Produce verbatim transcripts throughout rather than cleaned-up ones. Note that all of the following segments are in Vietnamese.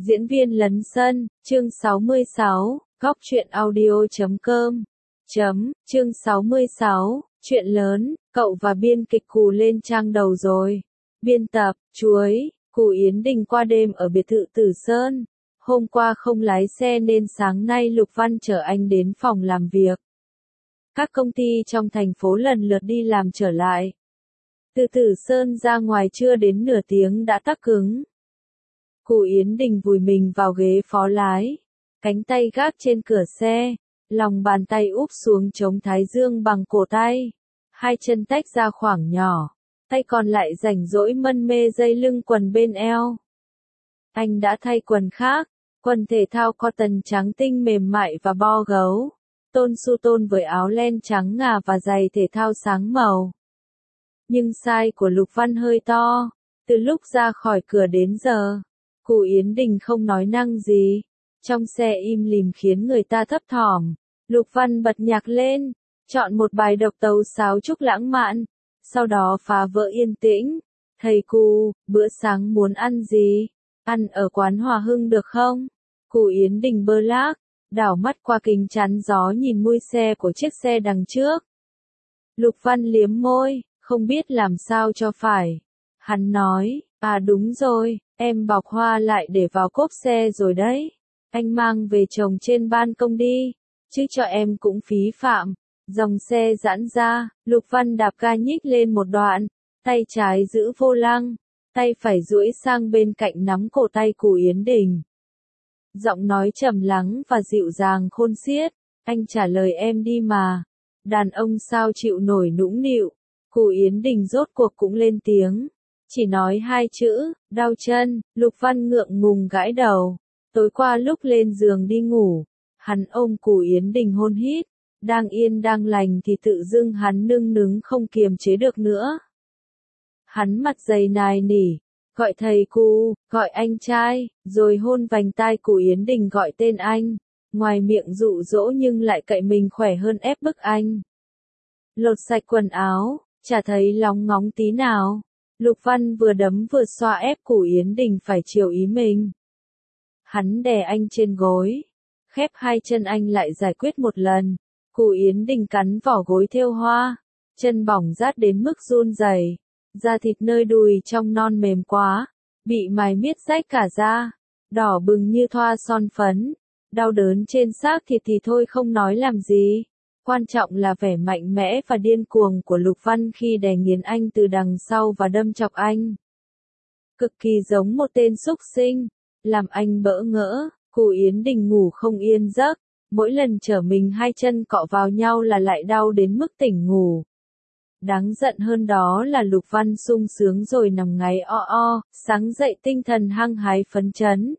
Diễn viên lấn sân, chương sáu mươi sáu, góc truyện audio chấm com. Chấm, chương sáu mươi sáu, chuyện lớn, cậu và biên kịch Cù lên trang đầu rồi. Biên tập, chuối, Cù Yến Đình qua đêm ở biệt thự Tử Sơn. Hôm qua không lái xe nên sáng nay Lục Văn chở anh đến phòng làm việc. Các công ty trong thành phố lần lượt đi làm trở lại. Từ Tử Sơn ra ngoài chưa đến nửa tiếng đã tắc cứng. Cù Yến Đình vùi mình vào ghế phó lái, cánh tay gác trên cửa xe, lòng bàn tay úp xuống chống thái dương bằng cổ tay, hai chân tách ra khoảng nhỏ, tay còn lại rảnh rỗi mân mê dây lưng quần bên eo. Anh đã thay quần khác, quần thể thao cotton trắng tinh mềm mại và bo gấu, tôn su tôn với áo len trắng ngà và giày thể thao sáng màu. Nhưng size của Lục Văn hơi to, từ lúc ra khỏi cửa đến giờ. Cù Yến Đình không nói năng gì, trong xe im lìm khiến người ta thấp thỏm. Lục Văn bật nhạc lên, chọn một bài độc tấu sáo trúc lãng mạn, sau đó phá vỡ yên tĩnh. Thầy Cù, bữa sáng muốn ăn gì? Ăn ở quán Hòa Hưng được không? Cù Yến Đình bơ lác, đảo mắt qua kính chắn gió nhìn mui xe của chiếc xe đằng trước. Lục Văn liếm môi, không biết làm sao cho phải. Hắn nói, à đúng rồi, em bọc hoa lại để vào cốp xe rồi đấy. Anh mang về trồng trên ban công đi, chứ cho em cũng phí phạm. Dòng xe giãn ra, Lục Văn đạp ga nhích lên một đoạn, tay trái giữ vô lăng, tay phải duỗi sang bên cạnh nắm cổ tay Cù Yến Đình. Giọng nói trầm lắng và dịu dàng khôn xiết, anh trả lời em đi mà. Đàn ông sao chịu nổi nũng nịu. Cù Yến Đình rốt cuộc cũng lên tiếng. Chỉ nói hai chữ, đau chân. Lục Văn ngượng ngùng gãi đầu. Tối qua lúc lên giường đi ngủ, hắn ôm Cù Yến Đình hôn hít. Đang yên đang lành thì tự dưng hắn nưng nứng không kiềm chế được nữa. Hắn mặt dày nài nỉ, gọi thầy Cù, gọi anh trai, rồi hôn vành tai Cù Yến Đình gọi tên anh. Ngoài miệng dụ dỗ nhưng lại cậy mình khỏe hơn ép bức anh. Lột sạch quần áo, chả thấy lóng ngóng tí nào. Lục Văn vừa đấm vừa xoa ép Cù Yến Đình phải chiều ý mình. Hắn đè anh trên gối, khép hai chân anh lại giải quyết một lần. Cù Yến Đình cắn vỏ gối thêu hoa, chân bỏng rát đến mức run rẩy, da thịt nơi đùi trong non mềm quá, bị mài miết rách cả da, đỏ bừng như thoa son phấn. Đau đớn trên xác thịt thì thôi không nói làm gì. Quan trọng là vẻ mạnh mẽ và điên cuồng của Lục Văn khi đè nghiến anh từ đằng sau và đâm chọc anh. Cực kỳ giống một tên súc sinh, làm anh bỡ ngỡ. Cù Yến Đình ngủ không yên giấc, mỗi lần trở mình hai chân cọ vào nhau là lại đau đến mức tỉnh ngủ. Đáng giận hơn đó là Lục Văn sung sướng rồi nằm ngáy o o, sáng dậy tinh thần hăng hái phấn chấn.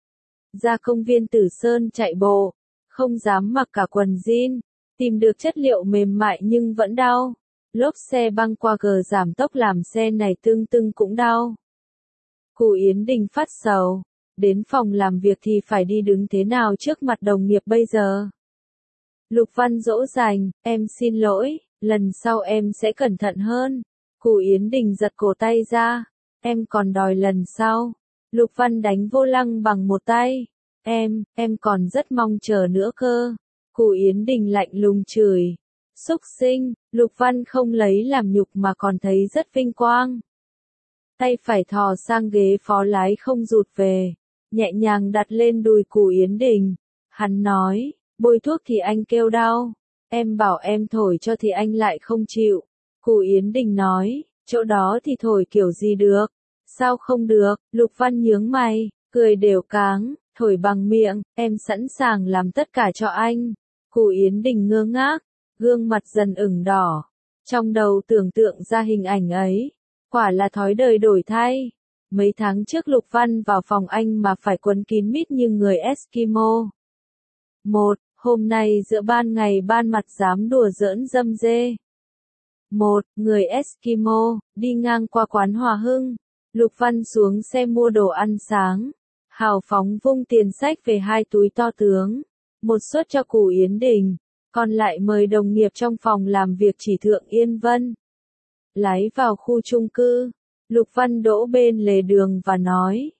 Ra công viên Tử Sơn chạy bộ, không dám mặc cả quần jean, tìm được chất liệu mềm mại nhưng vẫn đau. Lốp xe băng qua gờ giảm tốc làm xe này tương tưng cũng đau. Cù Yến Đình phát sầu, đến phòng làm việc thì phải đi đứng thế nào trước mặt đồng nghiệp bây giờ. Lục Văn dỗ dành, em xin lỗi, lần sau em sẽ cẩn thận hơn. Cù Yến Đình giật cổ tay ra, em còn đòi lần sau. Lục Văn đánh vô lăng bằng một tay. Em, em còn rất mong chờ nữa cơ. Cù Yến Đình lạnh lùng chửi. Súc sinh, Lục Văn không lấy làm nhục mà còn thấy rất vinh quang. Tay phải thò sang ghế phó lái không rụt về, nhẹ nhàng đặt lên đùi Cù Yến Đình. Hắn nói, bôi thuốc thì anh kêu đau. Em bảo em thổi cho thì anh lại không chịu. Cù Yến Đình nói, chỗ đó thì thổi kiểu gì được. Sao không được? Lục Văn nhướng mày, cười đều cáng, thổi bằng miệng, em sẵn sàng làm tất cả cho anh. Cù Yến Đình ngơ ngác, gương mặt dần ửng đỏ. Trong đầu tưởng tượng ra hình ảnh ấy, quả là thói đời đổi thay. Mấy tháng trước Lục Văn vào phòng anh mà phải quấn kín mít như người Eskimo. Một, hôm nay giữa ban ngày ban mặt dám đùa giỡn dâm dê. Một, người Eskimo, đi ngang qua quán Hòa Hưng. Lục Văn xuống xe mua đồ ăn sáng, hào phóng vung tiền xách về hai túi to tướng, một suất cho Cù Yến Đình, còn lại mời đồng nghiệp trong phòng làm việc chỉ Thượng Yên Vân. Lái vào khu chung cư, Lục Văn đỗ bên lề đường và nói,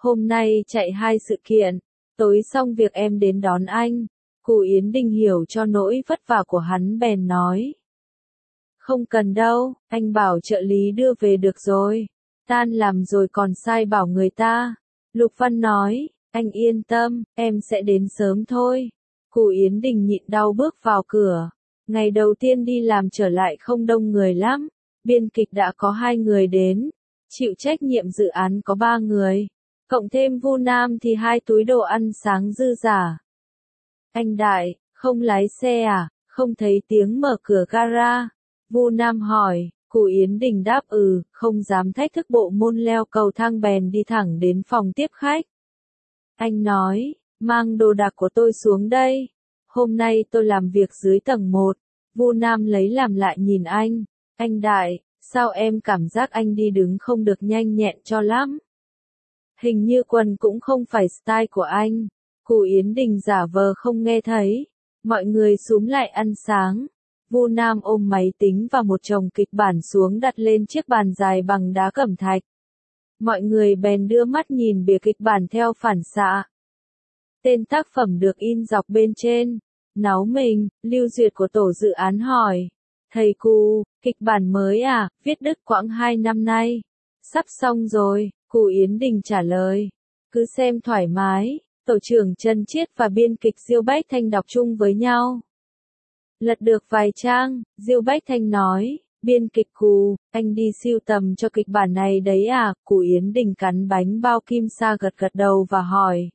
Hôm nay chạy hai sự kiện, tối xong việc em đến đón anh. Cụ Yến Đình hiểu cho nỗi vất vả của hắn bèn nói. Không cần đâu, anh bảo trợ lý đưa về được rồi. Tan làm rồi còn sai bảo người ta. Lục Văn nói, anh yên tâm, em sẽ đến sớm thôi. Cụ Yến Đình nhịn đau bước vào cửa. Ngày đầu tiên đi làm trở lại không đông người lắm. Biên kịch đã có hai người đến. Chịu trách nhiệm dự án có ba người. Cộng thêm Vu Nam thì hai túi đồ ăn sáng dư giả. Anh Đại, không lái xe à? Không thấy tiếng mở cửa gara. Vu Nam hỏi, cụ Yến Đình đáp ừ, không dám thách thức bộ môn leo cầu thang bèn đi thẳng đến phòng tiếp khách. Anh nói, mang đồ đạc của tôi xuống đây. Hôm nay tôi làm việc dưới tầng một. Vu Nam lấy làm lại nhìn anh. Anh Đại, sao em cảm giác anh đi đứng không được nhanh nhẹn cho lắm? Hình như quần cũng không phải style của anh. Cụ Yến Đình giả vờ không nghe thấy. Mọi người xúm lại ăn sáng. Vu Nam ôm máy tính và một chồng kịch bản xuống đặt lên chiếc bàn dài bằng đá cẩm thạch. Mọi người bèn đưa mắt nhìn bìa kịch bản theo phản xạ. Tên tác phẩm được in dọc bên trên. Náu mình, Lưu Duyệt của tổ dự án hỏi. Thầy Cụ, kịch bản mới à, viết đứt quãng hai năm nay. Sắp xong rồi, cụ Yến Đình trả lời. Cứ xem thoải mái, tổ trưởng Trần Chiết và biên kịch Diêu Bách Thanh đọc chung với nhau. Lật được vài trang, Diêu Bách Thanh nói, biên kịch Cụ, anh đi sưu tầm cho kịch bản này đấy à, cụ Yến Đình cắn bánh bao kim sa gật gật đầu và hỏi.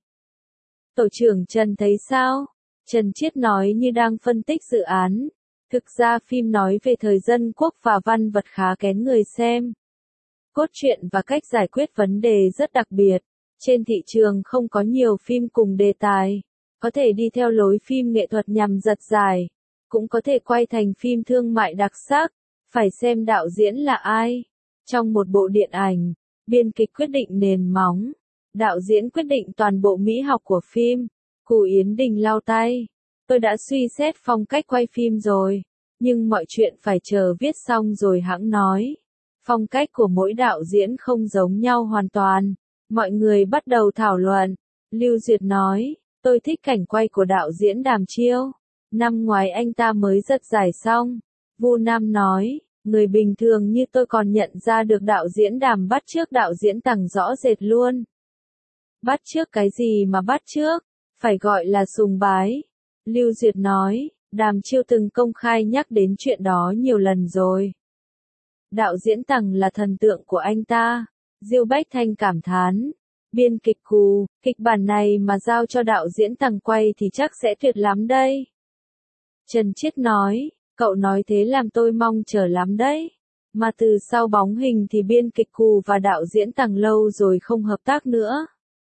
Tổ trưởng Trần thấy sao? Trần Chiết nói như đang phân tích dự án. Thực ra phim nói về thời dân quốc và văn vật khá kén người xem. Cốt truyện và cách giải quyết vấn đề rất đặc biệt. Trên thị trường không có nhiều phim cùng đề tài. Có thể đi theo lối phim nghệ thuật nhằm giật giải. Cũng có thể quay thành phim thương mại đặc sắc. Phải xem đạo diễn là ai. Trong một bộ điện ảnh, biên kịch quyết định nền móng. Đạo diễn quyết định toàn bộ mỹ học của phim. Cụ Yến Đình lau tay. Tôi đã suy xét phong cách quay phim rồi. Nhưng mọi chuyện phải chờ viết xong rồi hãng nói. Phong cách của mỗi đạo diễn không giống nhau hoàn toàn. Mọi người bắt đầu thảo luận. Lưu Duyệt nói, tôi thích cảnh quay của đạo diễn Đàm Chiêu. Năm ngoái anh ta mới giật giải xong. Vu Nam nói, người bình thường như tôi còn nhận ra được đạo diễn Đàm bắt chước đạo diễn Tằng rõ rệt luôn. Bắt chước cái gì mà bắt chước? Phải gọi là sùng bái. Lưu Duyệt nói, Đàm Chiêu từng công khai nhắc đến chuyện đó nhiều lần rồi. Đạo diễn Tằng là thần tượng của anh ta. Diêu Bách Thanh cảm thán. Biên kịch Cụ, kịch bản này mà giao cho đạo diễn Tằng quay thì chắc sẽ tuyệt lắm đây. Trần Chiết nói, cậu nói thế làm tôi mong chờ lắm đấy. Mà từ sau bóng hình thì biên kịch Cụ và đạo diễn Tằng lâu rồi không hợp tác nữa.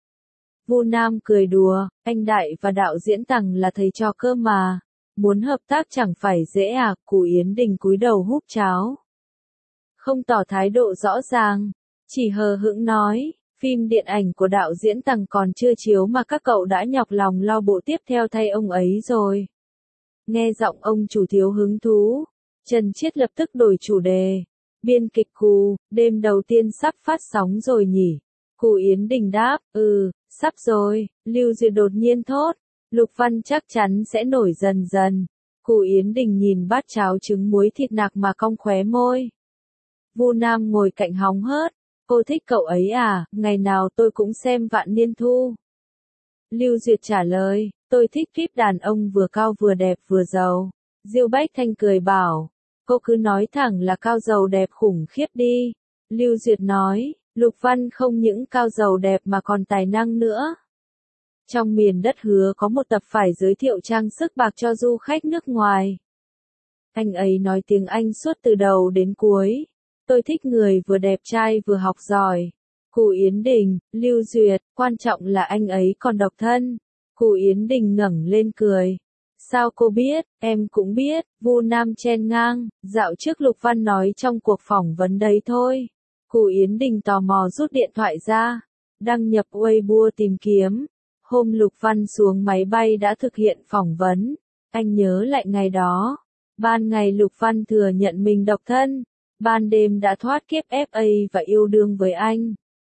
Vu Nam cười đùa, anh Đại và đạo diễn Tằng là thầy trò cơ mà. Muốn hợp tác chẳng phải dễ à, cụ Yến Đình cúi đầu húp cháo. Không tỏ thái độ rõ ràng, chỉ hờ hững nói, phim điện ảnh của đạo diễn Tằng còn chưa chiếu mà các cậu đã nhọc lòng lo bộ tiếp theo thay ông ấy rồi. Nghe giọng ông chủ thiếu hứng thú, Trần Chiết lập tức đổi chủ đề. Biên kịch Cụ, đêm đầu tiên sắp phát sóng rồi nhỉ? Cụ Yến Đình đáp, ừ, sắp rồi. Lưu Duyệt đột nhiên thốt, Lục Văn chắc chắn sẽ nổi dần dần. Cụ Yến Đình nhìn bát cháo trứng muối thịt nạc mà cong khóe môi. Vu Nam ngồi cạnh hóng hớt, cô thích cậu ấy à, ngày nào tôi cũng xem Vạn Niên Thu. Lưu Duyệt trả lời, tôi thích kíp đàn ông vừa cao vừa đẹp vừa giàu. Diêu Bách Thanh cười bảo, cô cứ nói thẳng là cao giàu đẹp khủng khiếp đi. Lưu Duyệt nói, Lục Văn không những cao giàu đẹp mà còn tài năng nữa. Trong miền đất hứa có một tập phải giới thiệu trang sức bạc cho du khách nước ngoài. Anh ấy nói tiếng Anh suốt từ đầu đến cuối. Tôi thích người vừa đẹp trai vừa học giỏi. Cụ Yến Đình, Lưu Duyệt, quan trọng là anh ấy còn độc thân. Cụ Yến Đình ngẩng lên cười. Sao cô biết, em cũng biết, Vu Nam chen ngang, dạo trước Lục Văn nói trong cuộc phỏng vấn đấy thôi. Cụ Yến Đình tò mò rút điện thoại ra, đăng nhập Weibo tìm kiếm. Hôm Lục Văn xuống máy bay đã thực hiện phỏng vấn. Anh nhớ lại ngày đó. Ban ngày Lục Văn thừa nhận mình độc thân. Ban đêm đã thoát kiếp ép a và yêu đương với anh.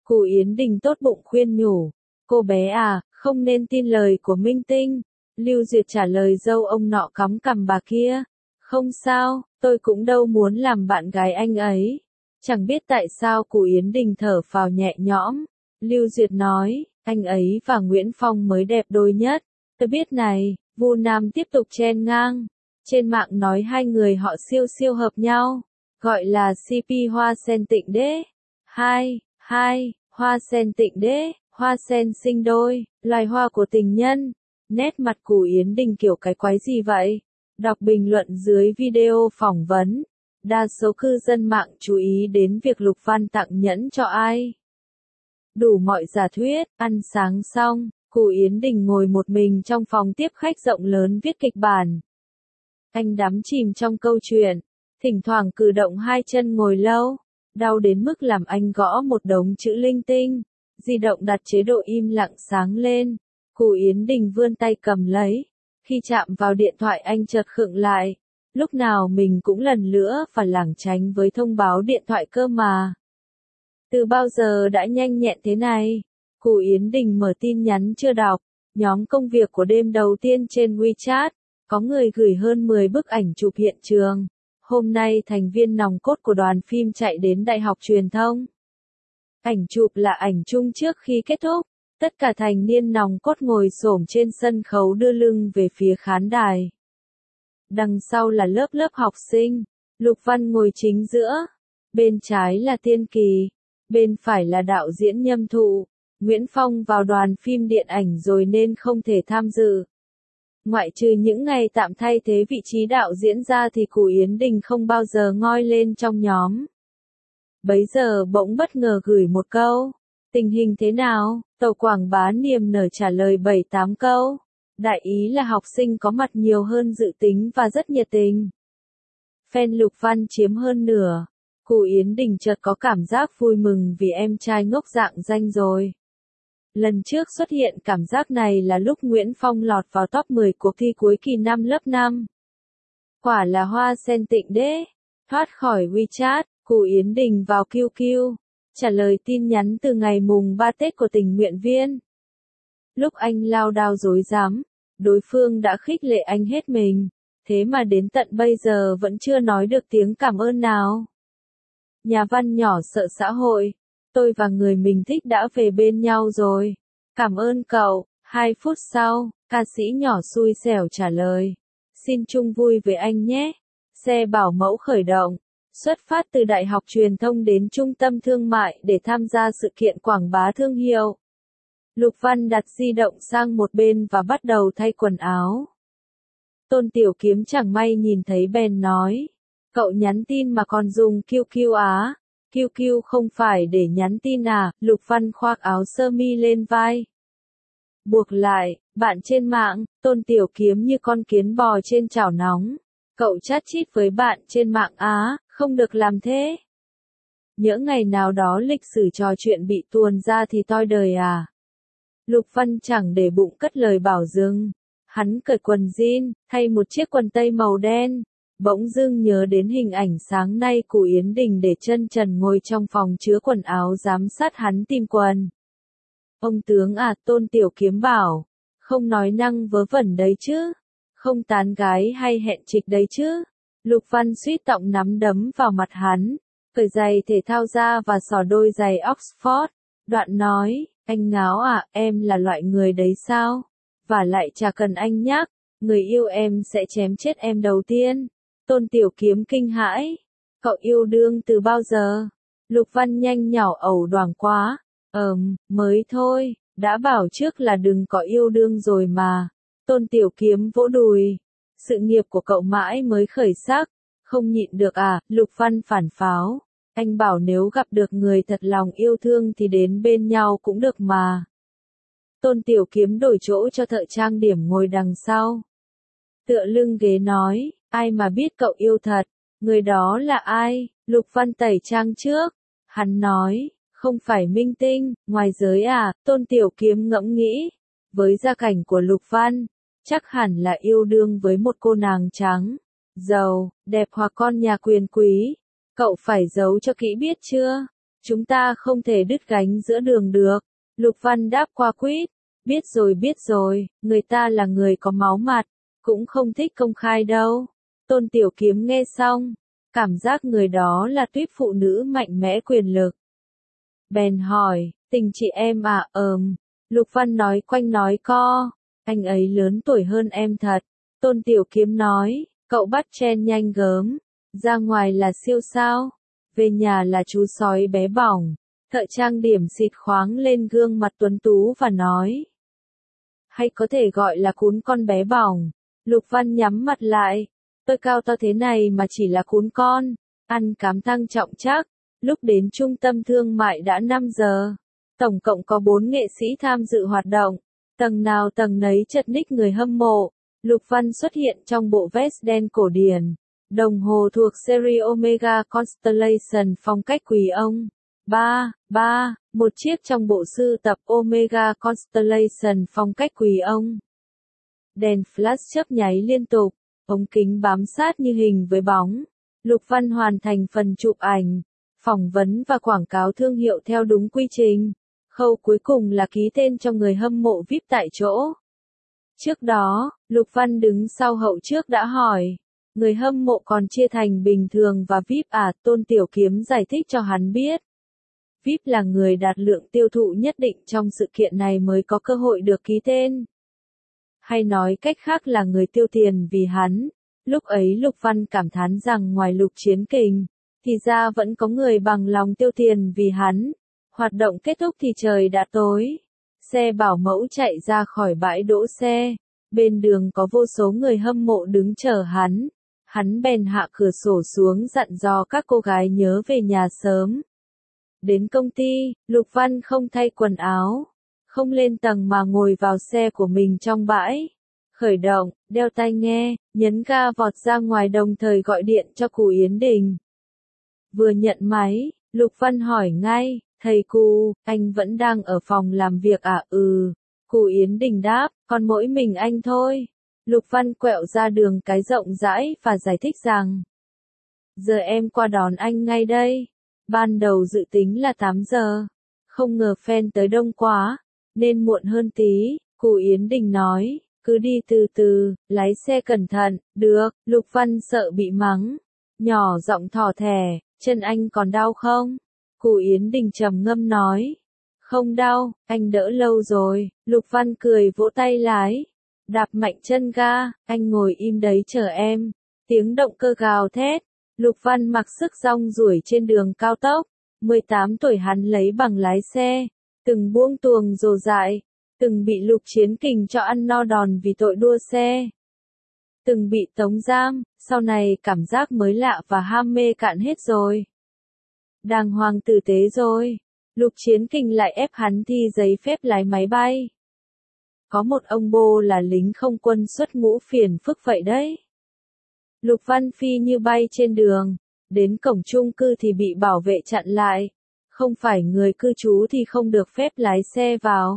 Cụ Yến Đình tốt bụng khuyên nhủ. Cô bé à, không nên tin lời của minh tinh. Lưu Duyệt trả lời dâu ông nọ cắm cằm bà kia. Không sao, tôi cũng đâu muốn làm bạn gái anh ấy. Chẳng biết tại sao cụ Yến Đình thở phào nhẹ nhõm. Lưu Duyệt nói, anh ấy và Nguyễn Phong mới đẹp đôi nhất. Tôi biết này, Vu Nam tiếp tục chen ngang. Trên mạng nói hai người họ siêu siêu hợp nhau. Gọi là xê pê Hoa Sen Tịnh Đế. Hai, hai, Hoa Sen Tịnh Đế, hoa sen sinh đôi, loài hoa của tình nhân. Nét mặt cụ Yến Đình kiểu cái quái gì vậy? Đọc bình luận dưới video phỏng vấn. Đa số cư dân mạng chú ý đến việc Lục Văn tặng nhẫn cho ai. Đủ mọi giả thuyết, ăn sáng xong, cụ Yến Đình ngồi một mình trong phòng tiếp khách rộng lớn viết kịch bản. Anh đắm chìm trong câu chuyện, thỉnh thoảng cử động hai chân ngồi lâu, đau đến mức làm anh gõ một đống chữ linh tinh. Di động đặt chế độ im lặng sáng lên, cụ Yến Đình vươn tay cầm lấy. Khi chạm vào điện thoại anh chợt khựng lại. Lúc nào mình cũng lần nữa phải lảng tránh với thông báo điện thoại cơ mà. Từ bao giờ đã nhanh nhẹn thế này? Cụ Yến Đình mở tin nhắn chưa đọc. Nhóm công việc của đêm đầu tiên trên WeChat. Có người gửi hơn mười bức ảnh chụp hiện trường. Hôm nay thành viên nòng cốt của đoàn phim chạy đến Đại học Truyền thông. Ảnh chụp là ảnh chung trước khi kết thúc. Tất cả thành niên nòng cốt ngồi xổm trên sân khấu đưa lưng về phía khán đài. Đằng sau là lớp lớp học sinh. Lục Văn ngồi chính giữa. Bên trái là Tiên Kỳ. Bên phải là đạo diễn Nhâm Thụ. Nguyễn Phong vào đoàn phim điện ảnh rồi nên không thể tham dự. Ngoại trừ những ngày tạm thay thế vị trí đạo diễn ra thì cụ Yến Đình không bao giờ ngoi lên trong nhóm. Bấy giờ bỗng bất ngờ gửi một câu. Tình hình thế nào? Tàu Quảng Bá niềm nở trả lời bảy tám câu. Đại ý là học sinh có mặt nhiều hơn dự tính và rất nhiệt tình. Fan Lục Văn chiếm hơn nửa. Cụ Yến Đình chợt có cảm giác vui mừng vì em trai ngốc dạng danh rồi. Lần trước xuất hiện cảm giác này là lúc Nguyễn Phong lọt vào top mười cuộc thi cuối kỳ năm lớp năm. Quả là hoa sen tịnh đế. Thoát khỏi WeChat, cụ Yến Đình vào quy quy. Trả lời tin nhắn từ ngày mùng ba Tết của tình nguyện viên. Lúc anh lao đao dối dám, đối phương đã khích lệ anh hết mình. Thế mà đến tận bây giờ vẫn chưa nói được tiếng cảm ơn nào. Nhà văn nhỏ sợ xã hội. Tôi và người mình thích đã về bên nhau rồi. Cảm ơn cậu. Hai phút sau, ca sĩ nhỏ xui xẻo trả lời. Xin chung vui với anh nhé. Xe bảo mẫu khởi động. Xuất phát từ Đại học Truyền thông đến Trung tâm Thương mại để tham gia sự kiện quảng bá thương hiệu. Lục Văn đặt di động sang một bên và bắt đầu thay quần áo. Tôn Tiểu Kiếm chẳng may nhìn thấy bèn nói. Cậu nhắn tin mà còn dùng quy quy á. quy quy không phải để nhắn tin à? Lục Văn khoác áo sơ mi lên vai. Buộc lại, bạn trên mạng, Tôn Tiểu Kiếm như con kiến bò trên chảo nóng. Cậu chat chít với bạn trên mạng á, không được làm thế. Nhỡ ngày nào đó lịch sử trò chuyện bị tuồn ra thì toi đời à. Lục Văn chẳng để bụng cất lời bảo dừng. Hắn cởi quần jean, thay một chiếc quần tây màu đen. Bỗng dưng nhớ đến hình ảnh sáng nay cụ Yến Đình để chân trần ngồi trong phòng chứa quần áo giám sát hắn tìm quần. Ông tướng à, Tôn Tiểu Kiếm bảo. Không nói năng vớ vẩn đấy chứ. Không tán gái hay hẹn trịch đấy chứ. Lục Văn suýt tọng nắm đấm vào mặt hắn. Cởi giày thể thao ra và xỏ đôi giày Oxford. Đoạn nói, anh ngáo à, em là loại người đấy sao? Và lại chả cần anh nhắc, người yêu em sẽ chém chết em đầu tiên. Tôn Tiểu Kiếm kinh hãi. Cậu yêu đương từ bao giờ? Lục Văn nhanh nhỏ ẩu đoảng quá. Ờm, mới thôi, đã bảo trước là đừng có yêu đương rồi mà. Tôn Tiểu Kiếm vỗ đùi. Sự nghiệp của cậu mãi mới khởi sắc. Không nhịn được à? Lục Văn phản pháo. Anh bảo nếu gặp được người thật lòng yêu thương thì đến bên nhau cũng được mà. Tôn Tiểu Kiếm đổi chỗ cho thợ trang điểm ngồi đằng sau. Tựa lưng ghế nói, ai mà biết cậu yêu thật, người đó là ai? Lục Văn tẩy trang trước. Hắn nói, không phải minh tinh, ngoài giới à? Tôn Tiểu Kiếm ngẫm nghĩ. Với gia cảnh của Lục Văn, chắc hẳn là yêu đương với một cô nàng trắng, giàu, đẹp hoặc con nhà quyền quý. Cậu phải giấu cho kỹ biết chưa? Chúng ta không thể đứt gánh giữa đường được. Lục Văn đáp qua quýt. Biết rồi biết rồi, người ta là người có máu mặt, cũng không thích công khai đâu. Tôn Tiểu Kiếm nghe xong, cảm giác người đó là tuýp phụ nữ mạnh mẽ quyền lực. Bèn hỏi, tình chị em à, ờm. Lục Văn nói quanh nói co, anh ấy lớn tuổi hơn em thật. Tôn Tiểu Kiếm nói, cậu bắt chen nhanh gớm, ra ngoài là siêu sao, về nhà là chú sói bé bỏng. Thợ trang điểm xịt khoáng lên gương mặt tuấn tú và nói, hay có thể gọi là cún con bé bỏng. Lục Văn nhắm mặt lại, tôi cao to thế này mà chỉ là cún con, ăn cám tăng trọng chắc. Lúc đến trung tâm thương mại đã năm giờ, tổng cộng có bốn nghệ sĩ tham dự hoạt động, tầng nào tầng nấy chật ních người hâm mộ. Lục Văn xuất hiện trong bộ vest đen cổ điển, đồng hồ thuộc series Omega Constellation phong cách quý ông. ba, ba, một chiếc trong bộ sưu tập Omega Constellation phong cách quý ông. Đèn flash chớp nháy liên tục, ống kính bám sát như hình với bóng. Lục Văn hoàn thành phần chụp ảnh, phỏng vấn và quảng cáo thương hiệu theo đúng quy trình. Khâu cuối cùng là ký tên cho người hâm mộ vi ai pi tại chỗ. Trước đó, Lục Văn đứng sau hậu trước đã hỏi, người hâm mộ còn chia thành bình thường và vi ai pi à? Tôn Tiểu Kiếm giải thích cho hắn biết. vi ai pi là người đạt lượng tiêu thụ nhất định trong sự kiện này mới có cơ hội được ký tên. Hay nói cách khác là người tiêu tiền vì hắn. Lúc ấy Lục Văn cảm thán rằng ngoài Lục Chiến Kình, thì ra vẫn có người bằng lòng tiêu tiền vì hắn. Hoạt động kết thúc thì trời đã tối. Xe bảo mẫu chạy ra khỏi bãi đỗ xe. Bên đường có vô số người hâm mộ đứng chờ hắn. Hắn bèn hạ cửa sổ xuống dặn dò các cô gái nhớ về nhà sớm. Đến công ty, Lục Văn không thay quần áo, không lên tầng mà ngồi vào xe của mình trong bãi. Khởi động, đeo tai nghe, nhấn ga vọt ra ngoài đồng thời gọi điện cho Cù Yến Đình. Vừa nhận máy, Lục Văn hỏi ngay, thầy Cù, anh vẫn đang ở phòng làm việc à? Ừ. Cù Yến Đình đáp, còn mỗi mình anh thôi. Lục Văn quẹo ra đường cái rộng rãi và giải thích rằng, giờ em qua đón anh ngay đây. Ban đầu dự tính là tám giờ, không ngờ fan tới đông quá, nên muộn hơn tí. Cù Yến Đình nói, cứ đi từ từ, lái xe cẩn thận. Được. Lục Văn sợ bị mắng, nhỏ giọng thỏ thẻ, chân anh còn đau không? Cù Yến Đình trầm ngâm nói, không đau, anh đỡ lâu rồi. Lục Văn cười vỗ tay lái, đạp mạnh chân ga, anh ngồi im đấy chờ em. Tiếng động cơ gào thét, Lục Văn mặc sức rong ruổi trên đường cao tốc. mười tám tuổi hắn lấy bằng lái xe, từng buông tuồng rồ dại, từng bị Lục Chiến Kình cho ăn no đòn vì tội đua xe, từng bị tống giam, sau này cảm giác mới lạ và ham mê cạn hết rồi. Đàng hoàng tử tế rồi, Lục Chiến Kình lại ép hắn thi giấy phép lái máy bay. Có một ông bô là lính không quân xuất ngũ phiền phức vậy đấy. Lục Văn phi như bay trên đường, đến cổng chung cư thì bị bảo vệ chặn lại. Không phải người cư trú thì không được phép lái xe vào.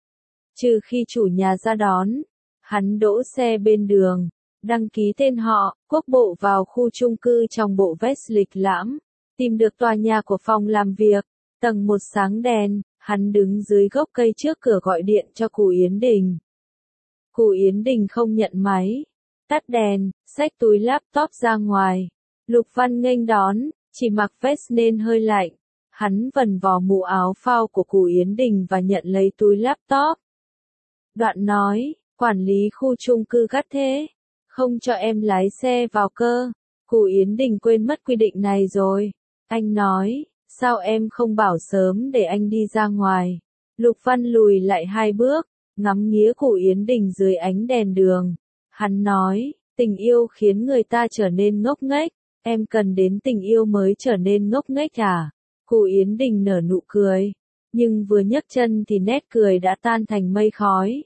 Trừ khi chủ nhà ra đón, hắn đỗ xe bên đường, đăng ký tên họ, quốc bộ vào khu chung cư trong bộ vest lịch lãm, tìm được tòa nhà của phòng làm việc, tầng một sáng đèn, hắn đứng dưới gốc cây trước cửa gọi điện cho Cù Yến Đình. Cù Yến Đình không nhận máy, tắt đèn, xách túi laptop ra ngoài. Lục Văn nghênh đón, chỉ mặc vest nên hơi lạnh. Hắn vần vò mũ áo phao của Cù Yến Đình và nhận lấy túi laptop. Đoạn nói, quản lý khu chung cư gắt thế, không cho em lái xe vào cơ. Cù Yến Đình quên mất quy định này rồi. Anh nói, sao em không bảo sớm để anh đi ra ngoài. Lục Văn lùi lại hai bước, ngắm nghía Cù Yến Đình dưới ánh đèn đường. Hắn nói, tình yêu khiến người ta trở nên ngốc nghếch, em cần đến tình yêu mới trở nên ngốc nghếch à? Cù Yến Đình nở nụ cười, nhưng vừa nhấc chân thì nét cười đã tan thành mây khói.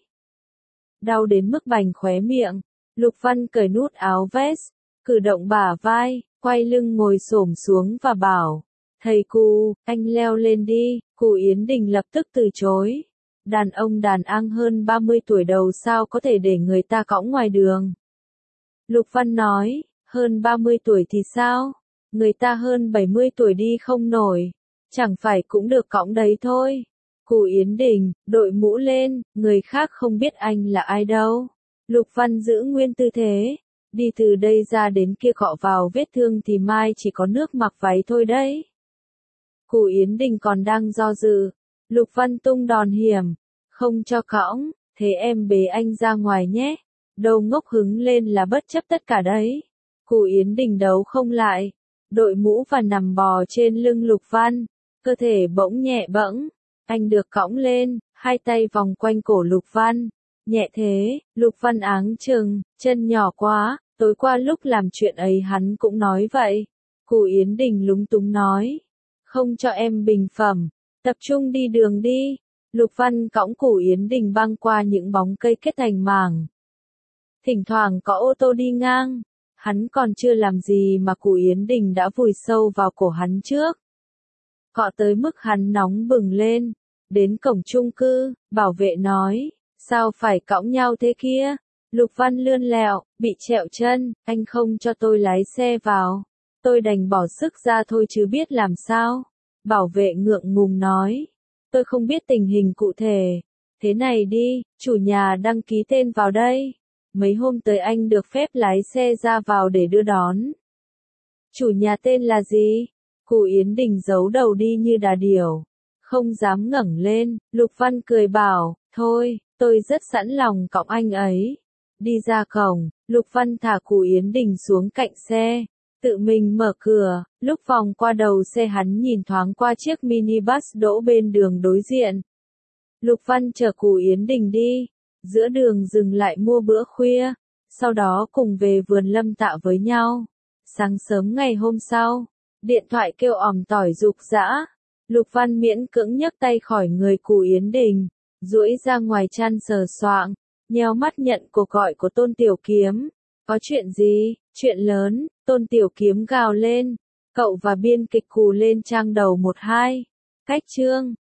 Đau đến mức bành khóe miệng, Lục Văn cởi nút áo vest, cử động bả vai, quay lưng ngồi xổm xuống và bảo, thầy Cù, anh leo lên đi. Cù Yến Đình lập tức từ chối. Đàn ông đàn ang hơn ba mươi tuổi đầu sao có thể để người ta cõng ngoài đường. Lục Văn nói, hơn ba mươi tuổi thì sao? Người ta hơn bảy mươi tuổi đi không nổi. chẳng phải cũng được cõng đấy thôi. Cù Yến Đình, đội mũ lên, người khác không biết anh là ai đâu. Lục Văn giữ nguyên tư thế, đi từ đây ra đến kia cọ vào vết thương thì mai chỉ có nước mặc váy thôi đấy. Cù Yến Đình còn đang do dự, Lục Văn tung đòn hiểm, không cho cõng, thế em bế anh ra ngoài nhé. Đầu ngốc hứng lên là bất chấp tất cả đấy. Cù Yến Đình đấu không lại, đội mũ và nằm bò trên lưng Lục Văn, cơ thể bỗng nhẹ bẫng, anh được cõng lên, hai tay vòng quanh cổ Lục Văn. Nhẹ thế, Lục Văn áng chừng, chân nhỏ quá, tối qua lúc làm chuyện ấy hắn cũng nói vậy. Cù Yến Đình lúng túng nói, không cho em bình phẩm, tập trung đi đường đi. Lục Văn cõng Cù Yến Đình băng qua những bóng cây kết thành mảng. Thỉnh thoảng có ô tô đi ngang, hắn còn chưa làm gì mà Cù Yến Đình đã vùi sâu vào cổ hắn trước. Cọ tới mức hắn nóng bừng lên, đến cổng chung cư, bảo vệ nói, sao phải cõng nhau thế kia? Lục Văn lươn lẹo, bị trẹo chân, anh không cho tôi lái xe vào. Tôi đành bỏ sức ra thôi chứ biết làm sao. Bảo vệ ngượng ngùng nói, tôi không biết tình hình cụ thể. Thế này đi, chủ nhà đăng ký tên vào đây. Mấy hôm tới anh được phép lái xe ra vào để đưa đón. Chủ nhà tên là gì? Cù Yến Đình giấu đầu đi như đà điểu, không dám ngẩng lên. Lục Văn cười bảo, thôi, tôi rất sẵn lòng cõng anh ấy. Đi ra cổng, Lục Văn thả Cù Yến Đình xuống cạnh xe, tự mình mở cửa. Lúc vòng qua đầu xe hắn nhìn thoáng qua chiếc minibus đỗ bên đường đối diện. Lục Văn chở Cù Yến Đình đi, giữa đường dừng lại mua bữa khuya, sau đó cùng về vườn Lâm Tạ với nhau. Sáng sớm ngày hôm sau, điện thoại kêu òm tỏi rục rã. Lục Văn miễn cưỡng nhấc tay khỏi người Cù Yến Đình, duỗi ra ngoài chăn sờ soạng, nheo mắt nhận cuộc gọi của Tôn Tiểu Kiếm. Có chuyện gì? Chuyện lớn, Tôn Tiểu Kiếm gào lên. Cậu và biên kịch Cù lên trang đầu một hai. Cách chương